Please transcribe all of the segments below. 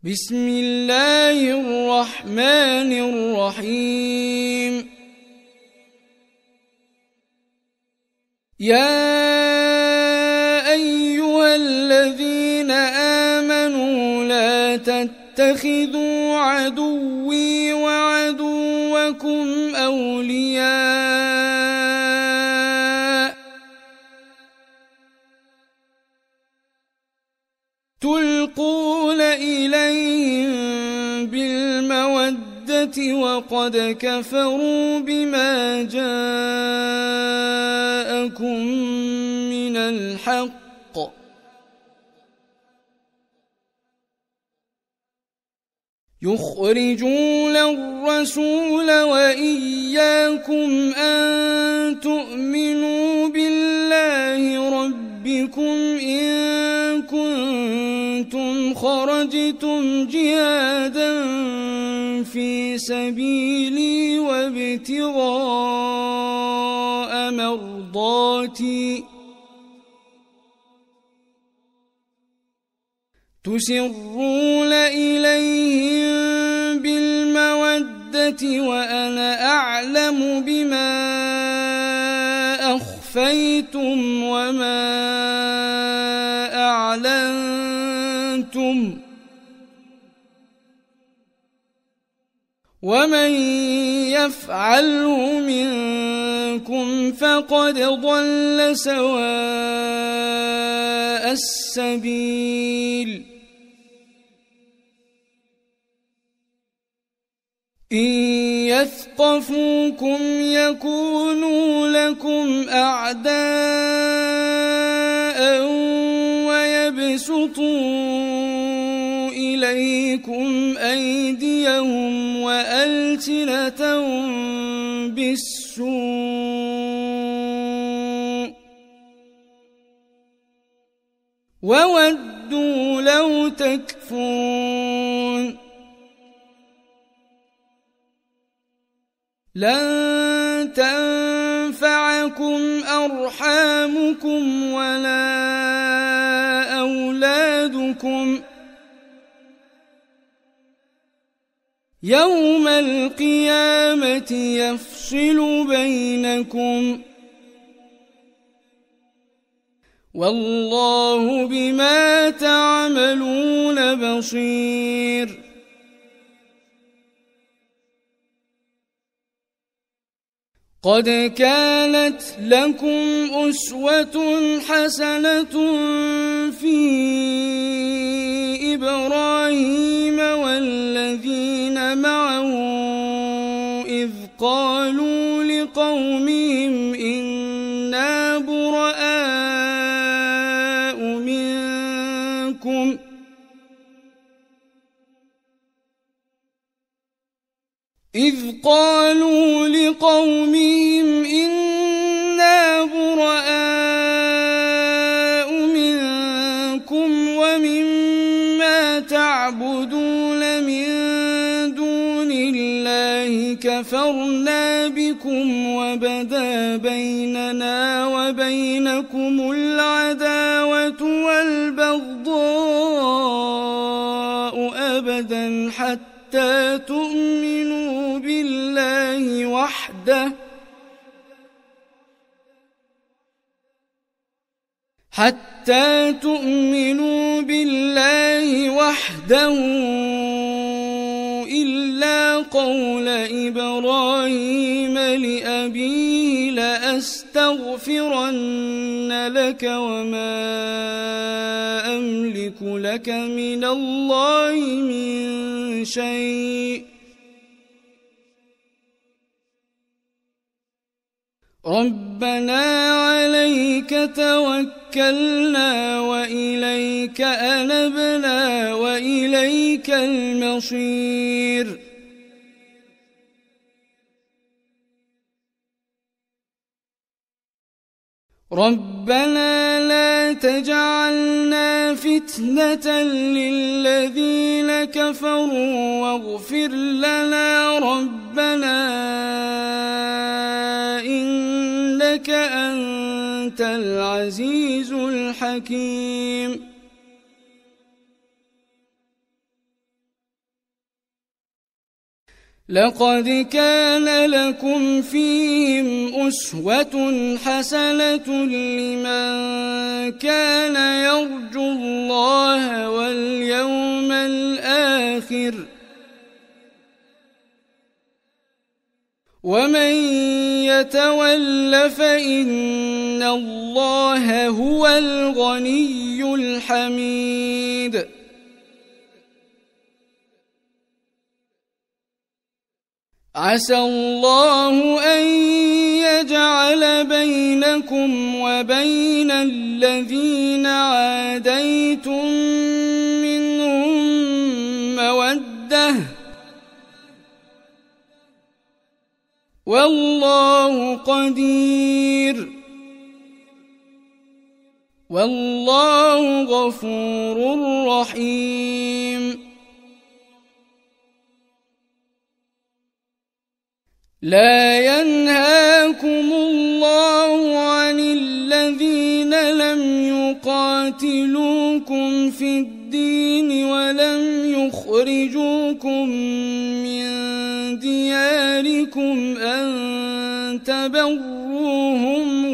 بسم الله الرحمن الرحيم يا أيها الذين آمنوا لا تتخذوا عدوي وعدوكم أولياء تلقون إليهم بالمودة وقد كفروا بما جاءكم من الحق يخرجون الرسول وإياكم أن تؤمنوا بالله ربكم إن كنتم خرجتم جهادا في سبيلي وابتغاء مرضاتي تسرون إليهم بالمودة وأنا أعلم بما أخفيتم وما أعلنتم ومن يفعله منكم فقد ضل سواء السبيل إن يثقفوكم يكونوا لكم أعداء ويبسطوا إليكم أيديهم وألسنتهم بالسوء وودوا لو تكفرون لن تنفعكم أرحامكم ولا أولادكم يوم القيامة يفصل بينكم والله بما تعملون بصير قد كانت لكم أسوة حسنة في إبراهيم والذين معه إذ قالوا لقومهم إنا براء منكم ومما تعبدون من دون الله كفرنا بكم وبدا بيننا وبينكم العداوة والبغضاء أبدا حتى تؤمنوا بالله وحده إلا قول إبراهيم لأبيه لأستغفرن لك وما أملك لك من الله من شيء ربنا عليك توكلنا وإليك أنبنا وإليك المصير ربنا لا تجعلنا فتنة للذين كفروا واغفر لنا ربنا إنك أنت العزيز الحكيم لقد كان لكم فيهم أسوة حسنة لمن كان يرجو الله واليوم الآخر ومن يتول فإن الله هو الغني الحميد عسى الله أن يجعل بينكم وبين الذين عاديتم منهم مودة والله قدير والله غفور رحيم لا ينهاكم الله عن الذين لم يقاتلوكم في الدين ولم يخرجوكم من دياركم أن تبروهم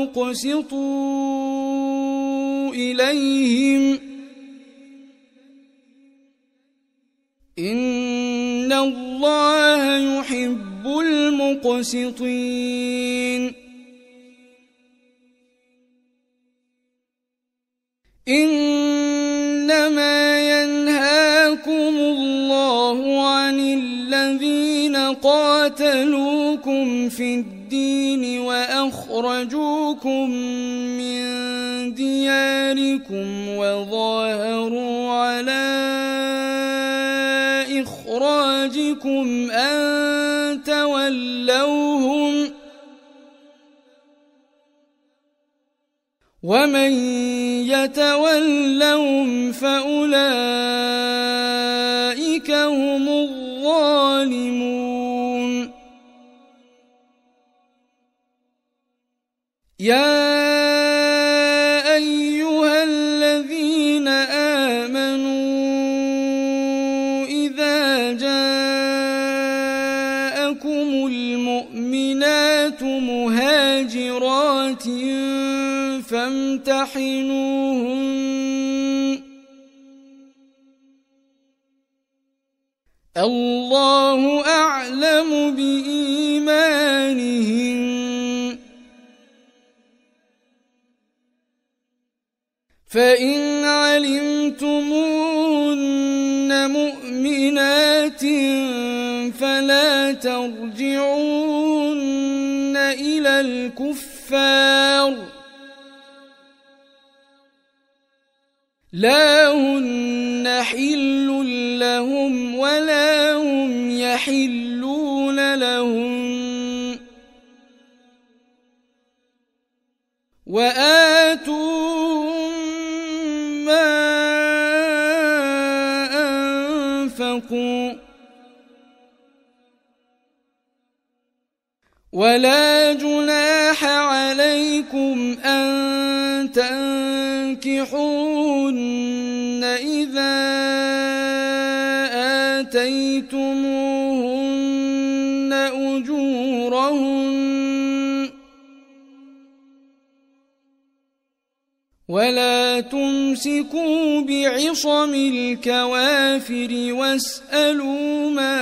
وتقسطوا إليهم إن الله يحب المقسطين إنما ينهاكم الله عن الذين قاتلوكم في الدين وأخرجوكم من دياركم وظاهروا على إخراجكم أن تولوهم ومن يتولهم فأولئك هم الظالمون يا أيها الذين آمنوا إذا جاءكم المؤمنات مهاجرات فامتحنوهن الله أعلم بإيمانهن فإن علمتموهن مؤمنات فلا ترجعوهن إلى الكفار لا هن حل لهم ولا هم يحلون لهم وآتوهم ما أنفقوا ولا جناح عليكم أن تنكحوهن إذا آتيتموهن أجورهن ولا تمسكوا بعصم الكوافر واسألوا ما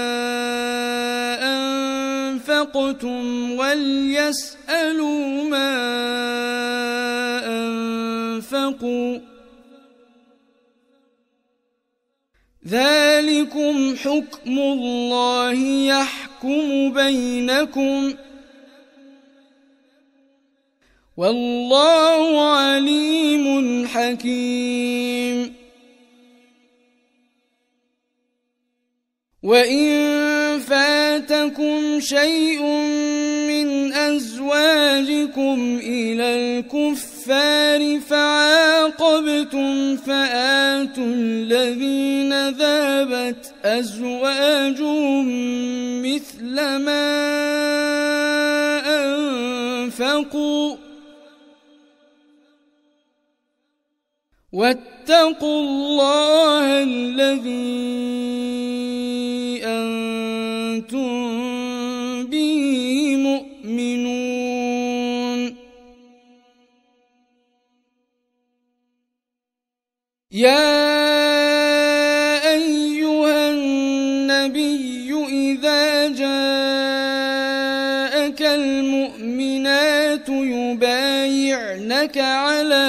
أنفقتم وليسألوا ما أنفقوا ذلكم حكم الله يحكم بينكم والله عليم حكيم وإن فاتكم شيء من أزواجكم إلى الكفار فعاقبتم فآتوا الذين ذهبت أزواجهم مثل ما أنفقوا واتقوا الله الذي أنتم يبايعنك على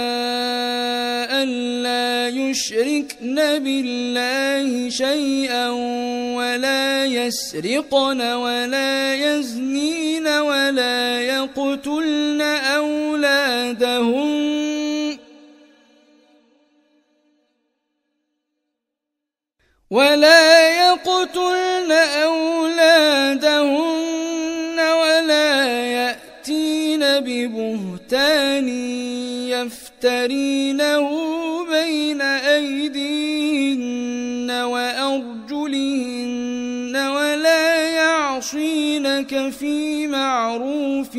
ألا يشركن بالله شيئا ولا يسرقن ولا يزنين ولا يقتلن أولادهن ولا يأتين ببهتان يفترينه بين أيديهن وأرجلهن ولا يعصينك في معروف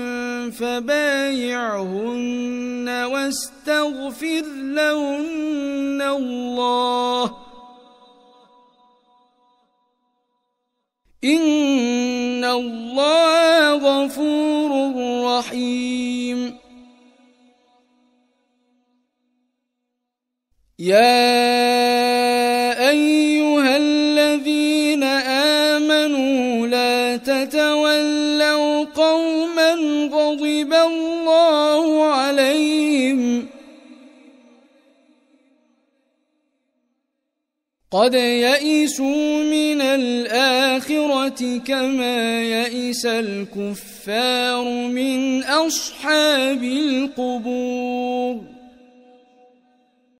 فبايعهن واستغفر لهن الله إن الله غفور رحيم. يا أيها الذين آمنوا لا تتولوا قوما غضب الله عليهم قد يئسوا من الآخرة كما يئس الكفار من أصحاب القبور.